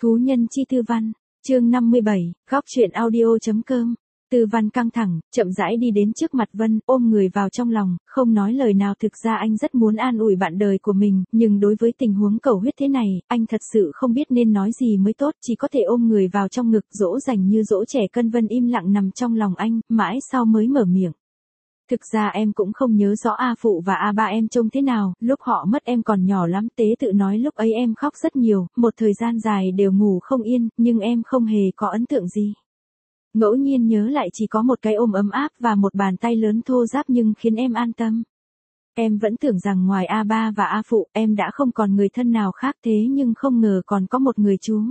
Thú nhân chi Tư Văn, chương 57, góc truyện audio.com. Tư Văn căng thẳng, chậm rãi đi đến trước mặt Vân, ôm người vào trong lòng, không nói lời nào. Thực ra anh rất muốn an ủi bạn đời của mình, nhưng đối với tình huống cầu huyết thế này, anh thật sự không biết nên nói gì mới tốt, chỉ có thể ôm người vào trong ngực, dỗ dành như dỗ trẻ con. Vân im lặng nằm trong lòng anh, mãi sau mới mở miệng. Thực ra em cũng không nhớ rõ A Phụ và A Ba em trông thế nào, lúc họ mất em còn nhỏ lắm. Tế tự nói lúc ấy em khóc rất nhiều, một thời gian dài đều ngủ không yên, nhưng em không hề có ấn tượng gì. Ngẫu nhiên nhớ lại chỉ có một cái ôm ấm áp và một bàn tay lớn thô ráp nhưng khiến em an tâm. Em vẫn tưởng rằng ngoài A Ba và A Phụ, em đã không còn người thân nào khác, thế nhưng không ngờ còn có một người chú.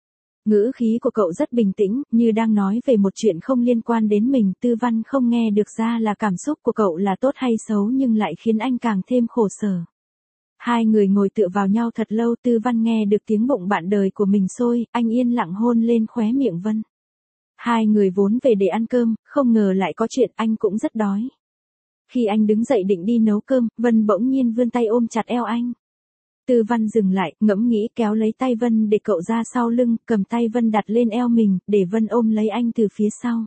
Ngữ khí của cậu rất bình tĩnh, như đang nói về một chuyện không liên quan đến mình. Tư Văn không nghe được ra là cảm xúc của cậu là tốt hay xấu, nhưng lại khiến anh càng thêm khổ sở. Hai người ngồi tựa vào nhau thật lâu. Tư Văn nghe được tiếng bụng bạn đời của mình sôi, anh yên lặng hôn lên khóe miệng Vân. Hai người vốn về để ăn cơm, không ngờ lại có chuyện. Anh cũng rất đói. Khi anh đứng dậy định đi nấu cơm, Vân bỗng nhiên vươn tay ôm chặt eo anh. Tư Văn dừng lại, ngẫm nghĩ, kéo lấy tay Vân để cậu ra sau lưng, cầm tay Vân đặt lên eo mình, để Vân ôm lấy anh từ phía sau.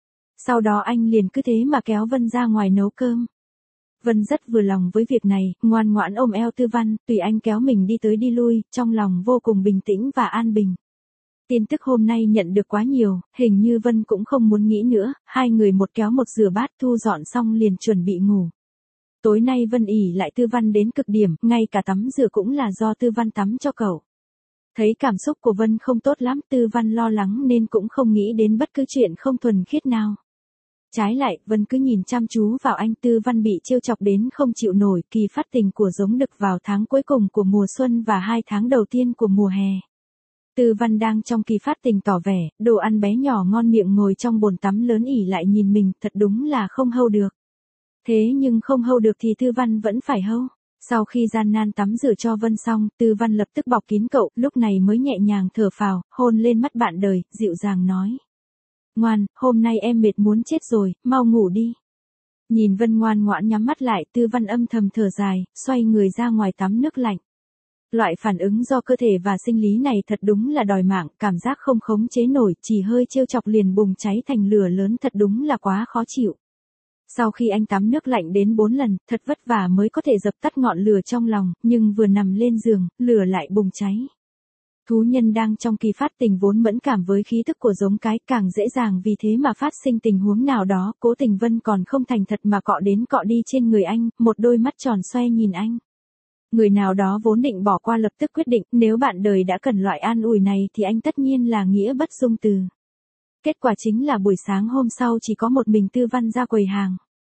Sau đó anh liền cứ thế mà kéo Vân ra ngoài nấu cơm. Vân rất vừa lòng với việc này, ngoan ngoãn ôm eo Tư Văn, tùy anh kéo mình đi tới đi lui, trong lòng vô cùng bình tĩnh và an bình. Tin tức hôm nay nhận được quá nhiều, hình như Vân cũng không muốn nghĩ nữa, hai người một kéo một rửa bát, thu dọn xong liền chuẩn bị ngủ. Tối nay Vân ỷ lại Tư Văn đến cực điểm, ngay cả tắm rửa cũng là do Tư Văn tắm cho cậu. Thấy cảm xúc của Vân không tốt lắm, Tư Văn lo lắng nên cũng không nghĩ đến bất cứ chuyện không thuần khiết nào. Trái lại, Vân cứ nhìn chăm chú vào anh. Tư Văn bị trêu chọc đến không chịu nổi. Kỳ phát tình của giống đực vào tháng cuối cùng của mùa xuân và 2 tháng đầu tiên của mùa hè. Tư Văn đang trong kỳ phát tình tỏ vẻ, đồ ăn bé nhỏ ngon miệng, ngồi trong bồn tắm lớn ỉ lại nhìn mình, thật đúng là không hâu được. Thế nhưng không hâu được thì Tư Văn vẫn phải hâu. Sau khi gian nan tắm rửa cho Vân xong, Tư Văn lập tức bọc kín cậu, lúc này mới nhẹ nhàng thở phào, hôn lên mắt bạn đời, dịu dàng nói. Ngoan, hôm nay em mệt muốn chết rồi, mau ngủ đi. Nhìn Vân ngoan ngoãn nhắm mắt lại, Tư Văn âm thầm thở dài, xoay người ra ngoài tắm nước lạnh. Loại phản ứng do cơ thể và sinh lý này thật đúng là đòi mạng, cảm giác không khống chế nổi, chỉ hơi trêu chọc liền bùng cháy thành lửa lớn, thật đúng là quá khó chịu. Sau khi anh tắm nước lạnh đến 4 lần, thật vất vả mới có thể dập tắt ngọn lửa trong lòng, nhưng vừa nằm lên giường, lửa lại bùng cháy. Thú nhân đang trong kỳ phát tình vốn mẫn cảm với khí thức của giống cái, càng dễ dàng vì thế mà phát sinh tình huống nào đó. Cố tình Vân còn không thành thật mà cọ đến cọ đi trên người anh, một đôi mắt tròn xoe nhìn anh. Người nào đó vốn định bỏ qua lập tức quyết định, nếu bạn đời đã cần loại an ủi này thì anh tất nhiên là nghĩa bất dung từ. Kết quả chính là buổi sáng hôm sau chỉ có một mình Tư Văn ra quầy hàng.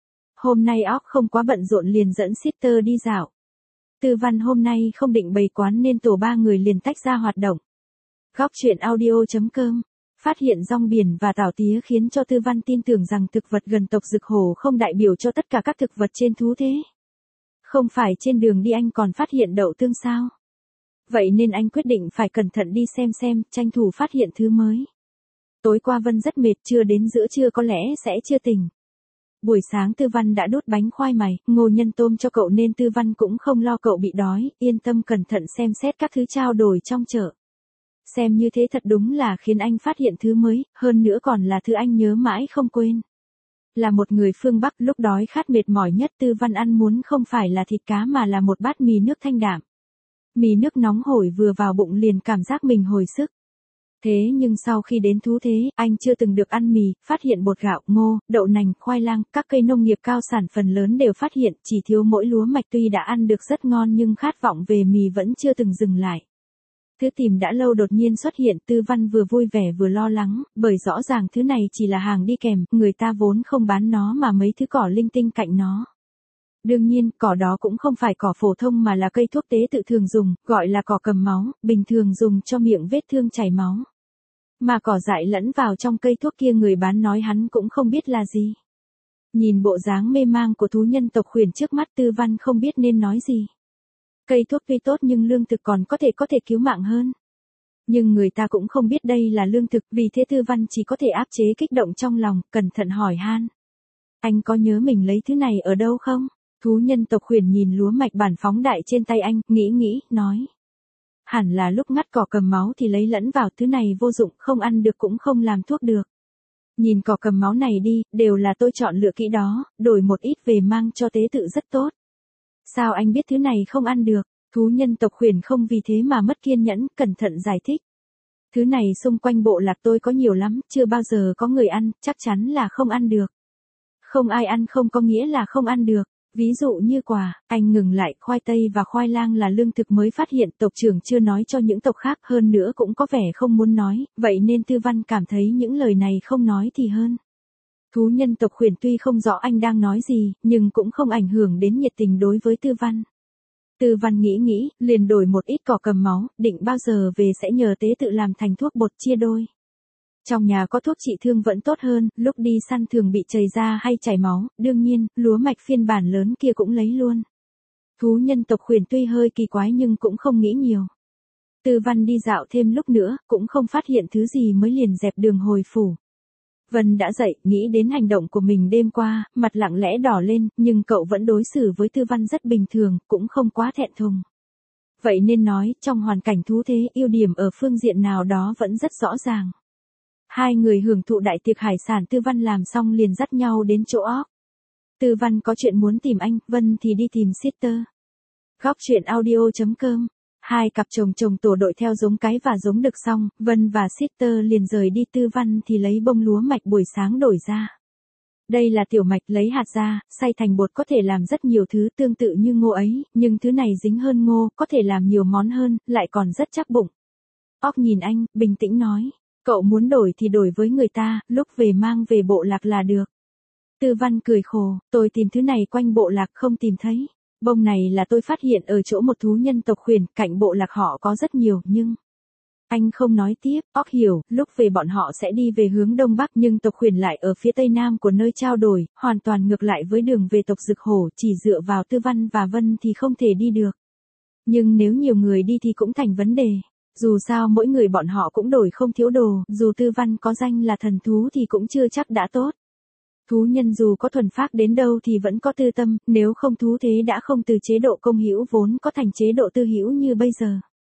Hôm nay óc không quá bận rộn liền dẫn sister đi dạo. Tư Văn hôm nay không định bày quán nên tổ 3 người liền tách ra hoạt động. Góc truyện audio.com. Phát hiện rong biển và tảo tía khiến cho Tư Văn tin tưởng rằng thực vật gần tộc Dực Hổ không đại biểu cho tất cả các thực vật trên thú thế. Không phải trên đường đi anh còn phát hiện đậu tương sao? Vậy nên anh quyết định phải cẩn thận đi xem, tranh thủ phát hiện thứ mới. Tối qua Vân rất mệt, chưa đến giữa trưa có lẽ sẽ chưa tỉnh. Buổi sáng Tư Văn đã đút bánh khoai mày, ngô nhân tôm cho cậu nên Tư Văn cũng không lo cậu bị đói, yên tâm cẩn thận xem xét các thứ trao đổi trong chợ. Xem như thế thật đúng là khiến anh phát hiện thứ mới, hơn nữa còn là thứ anh nhớ mãi không quên. Là một người phương Bắc, lúc đói khát mệt mỏi nhất Tư Văn ăn muốn không phải là thịt cá mà là một bát mì nước thanh đạm. Mì nước nóng hổi vừa vào bụng liền cảm giác mình hồi sức. Thế nhưng sau khi đến thú thế, anh chưa từng được ăn mì, phát hiện bột gạo, ngô, đậu nành, khoai lang, các cây nông nghiệp cao sản phần lớn đều phát hiện, chỉ thiếu mỗi lúa mạch. Tuy đã ăn được rất ngon nhưng khát vọng về mì vẫn chưa từng dừng lại. Thứ tìm đã lâu đột nhiên xuất hiện, Tư Văn vừa vui vẻ vừa lo lắng, bởi rõ ràng thứ này chỉ là hàng đi kèm, người ta vốn không bán nó mà mấy thứ cỏ linh tinh cạnh nó. Đương nhiên, cỏ đó cũng không phải cỏ phổ thông mà là cây thuốc tế tự thường dùng, gọi là cỏ cầm máu, bình thường dùng cho miệng vết thương chảy máu. Mà cỏ dại lẫn vào trong cây thuốc kia người bán nói hắn cũng không biết là gì. Nhìn bộ dáng mê mang của thú nhân tộc khuyển trước mắt, Tư Văn không biết nên nói gì. Cây thuốc tuy tốt nhưng lương thực còn có thể cứu mạng hơn. Nhưng người ta cũng không biết đây là lương thực, vì thế Tư Văn chỉ có thể áp chế kích động trong lòng, cẩn thận hỏi han. Anh có nhớ mình lấy thứ này ở đâu không? Thú nhân tộc khuyển nhìn lúa mạch bản phóng đại trên tay anh, nghĩ, nói. hẳn là lúc ngắt cỏ cầm máu thì lấy lẫn vào, thứ này vô dụng, không ăn được cũng không làm thuốc được. Nhìn cỏ cầm máu này đi, đều là tôi chọn lựa kỹ đó, đổi một ít về mang cho tế tự rất tốt. Sao anh biết thứ này không ăn được? Thú nhân tộc Khuyển không vì thế mà mất kiên nhẫn, cẩn thận giải thích. Thứ này xung quanh bộ lạc tôi có nhiều lắm, chưa bao giờ có người ăn, chắc chắn là không ăn được. Không ai ăn không có nghĩa là không ăn được. Ví dụ như quả, anh ngừng lại, khoai tây và khoai lang là lương thực mới phát hiện, tộc trưởng chưa nói cho những tộc khác, hơn nữa cũng có vẻ không muốn nói, vậy nên Tư Văn cảm thấy những lời này không nói thì hơn. Thú nhân tộc Khuyển tuy không rõ anh đang nói gì, nhưng cũng không ảnh hưởng đến nhiệt tình đối với Tư Văn. Tư Văn nghĩ, liền đổi một ít cỏ cầm máu, định bao giờ về sẽ nhờ tế tự làm thành thuốc bột chia đôi. Trong nhà có thuốc trị thương vẫn tốt hơn, lúc đi săn thường bị chày da hay chảy máu, đương nhiên, lúa mạch phiên bản lớn kia cũng lấy luôn. Thú nhân tộc Khuyển tuy hơi kỳ quái nhưng cũng không nghĩ nhiều. Tư Văn đi dạo thêm lúc nữa, cũng không phát hiện thứ gì mới liền dẹp đường hồi phủ. Vân đã dậy, nghĩ đến hành động của mình đêm qua, mặt lặng lẽ đỏ lên, nhưng cậu vẫn đối xử với Tư Văn rất bình thường, cũng không quá thẹn thùng. Vậy nên nói, trong hoàn cảnh thú thế, ưu điểm ở phương diện nào đó vẫn rất rõ ràng. Hai người hưởng thụ đại tiệc hải sản, Tư Văn làm xong liền dắt nhau đến chỗ óc. Tư Văn có chuyện muốn tìm anh, Vân thì đi tìm sister. Góc truyện audio.com. Hai cặp chồng tổ đội theo giống cái và giống đực xong, Vân và sister liền rời đi, Tư Văn thì lấy bông lúa mạch buổi sáng đổi ra. Đây là tiểu mạch, lấy hạt ra, xay thành bột có thể làm rất nhiều thứ tương tự như ngô ấy, nhưng thứ này dính hơn ngô, có thể làm nhiều món hơn, lại còn rất chắc bụng. Óc nhìn anh, bình tĩnh nói. Cậu muốn đổi thì đổi với người ta, lúc về mang về bộ lạc là được. Tư Văn cười khổ, tôi tìm thứ này quanh bộ lạc không tìm thấy. Bông này là tôi phát hiện ở chỗ một thú nhân tộc Khuyển, cạnh bộ lạc họ có rất nhiều, nhưng... Anh không nói tiếp, óc hiểu, lúc về bọn họ sẽ đi về hướng đông bắc nhưng tộc Khuyển lại ở phía tây nam của nơi trao đổi, hoàn toàn ngược lại với đường về tộc Dực Hổ, chỉ dựa vào Tư Văn và Vân thì không thể đi được. Nhưng nếu nhiều người đi thì cũng thành vấn đề. Dù sao mỗi người bọn họ cũng đổi không thiếu đồ, dù Tư Văn có danh là thần thú thì cũng chưa chắc đã tốt. Thú nhân dù có thuần phác đến đâu thì vẫn có tư tâm, nếu không thú thế đã không từ chế độ công hữu vốn có thành chế độ tư hữu như bây giờ.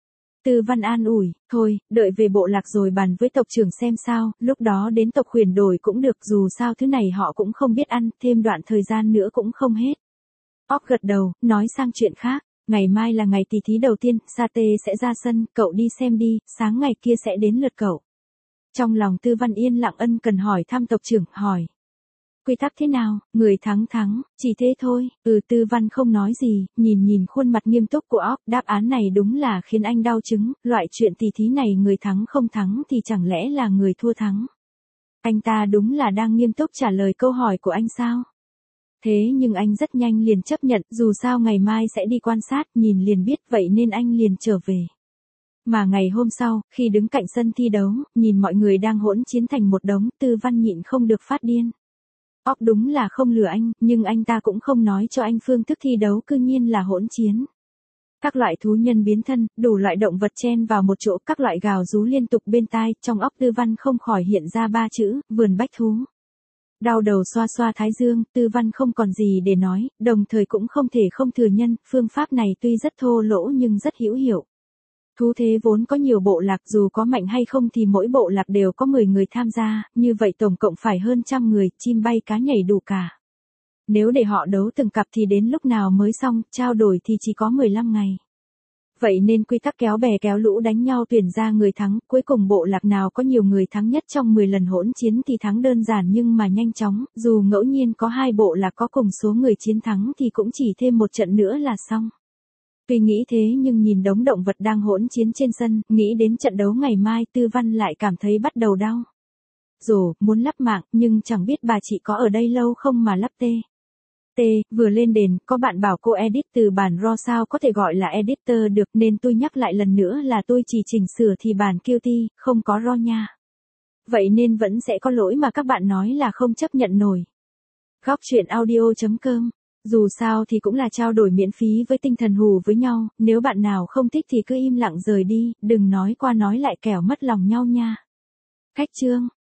Tư Văn an ủi, thôi, đợi về bộ lạc rồi bàn với tộc trưởng xem sao, lúc đó đến tộc Khuyển đổi cũng được, dù sao thứ này họ cũng không biết ăn, thêm đoạn thời gian nữa cũng không hết. Óc gật đầu, nói sang chuyện khác. Ngày mai là ngày tỷ thí đầu tiên, Sa-tê sẽ ra sân, cậu đi xem đi, sáng ngày kia sẽ đến lượt cậu. Trong lòng Tư Văn yên lặng ân cần hỏi thăm tộc trưởng, hỏi. Quy tắc thế nào, người thắng, chỉ thế thôi, Tư Văn không nói gì, nhìn khuôn mặt nghiêm túc của óc, đáp án này đúng là khiến anh đau chứng, loại chuyện tỷ thí này người thắng không thắng thì chẳng lẽ là người thua thắng. Anh ta đúng là đang nghiêm túc trả lời câu hỏi của anh sao? Thế nhưng anh rất nhanh liền chấp nhận, dù sao ngày mai sẽ đi quan sát, nhìn liền biết, vậy nên anh liền trở về. Mà ngày hôm sau, khi đứng cạnh sân thi đấu, nhìn mọi người đang hỗn chiến thành một đống, Tư Văn nhịn không được phát điên. Óc đúng là không lừa anh, nhưng anh ta cũng không nói cho anh phương thức thi đấu, cư nhiên là hỗn chiến. Các loại thú nhân biến thân, đủ loại động vật chen vào một chỗ, các loại gào rú liên tục bên tai, trong óc Tư Văn không khỏi hiện ra ba chữ, vườn bách thú. Đau đầu xoa xoa thái dương, Tư Văn không còn gì để nói, đồng thời cũng không thể không thừa nhận, phương pháp này tuy rất thô lỗ nhưng rất hữu hiệu. Thú thế vốn có nhiều bộ lạc, dù có mạnh hay không thì mỗi bộ lạc đều có 10 người tham gia, như vậy tổng cộng phải hơn 100 người, chim bay cá nhảy đủ cả. Nếu để họ đấu từng cặp thì đến lúc nào mới xong, trao đổi thì chỉ có 15 ngày. Vậy nên quy tắc kéo bè kéo lũ đánh nhau tuyển ra người thắng, cuối cùng bộ lạc nào có nhiều người thắng nhất trong 10 lần hỗn chiến thì thắng đơn giản nhưng mà nhanh chóng, dù ngẫu nhiên có hai bộ lạc có cùng số người chiến thắng thì cũng chỉ thêm một trận nữa là xong. Tuy nghĩ thế nhưng nhìn đống động vật đang hỗn chiến trên sân, nghĩ đến trận đấu ngày mai, Tư Văn lại cảm thấy bắt đầu đau. Dù muốn lắp mạng, nhưng chẳng biết bà chị có ở đây lâu không mà lắp tê. Vừa lên đền, có bạn bảo cô edit từ bản RAW sao có thể gọi là editor được, nên tôi nhắc lại lần nữa là tôi chỉ chỉnh sửa thì bản Qt, không có RAW nha. Vậy nên vẫn sẽ có lỗi mà các bạn nói là không chấp nhận nổi. Góc truyện audio.com. Dù sao thì cũng là trao đổi miễn phí với tinh thần hù với nhau, nếu bạn nào không thích thì cứ im lặng rời đi, đừng nói qua nói lại kẻo mất lòng nhau nha. Cách chương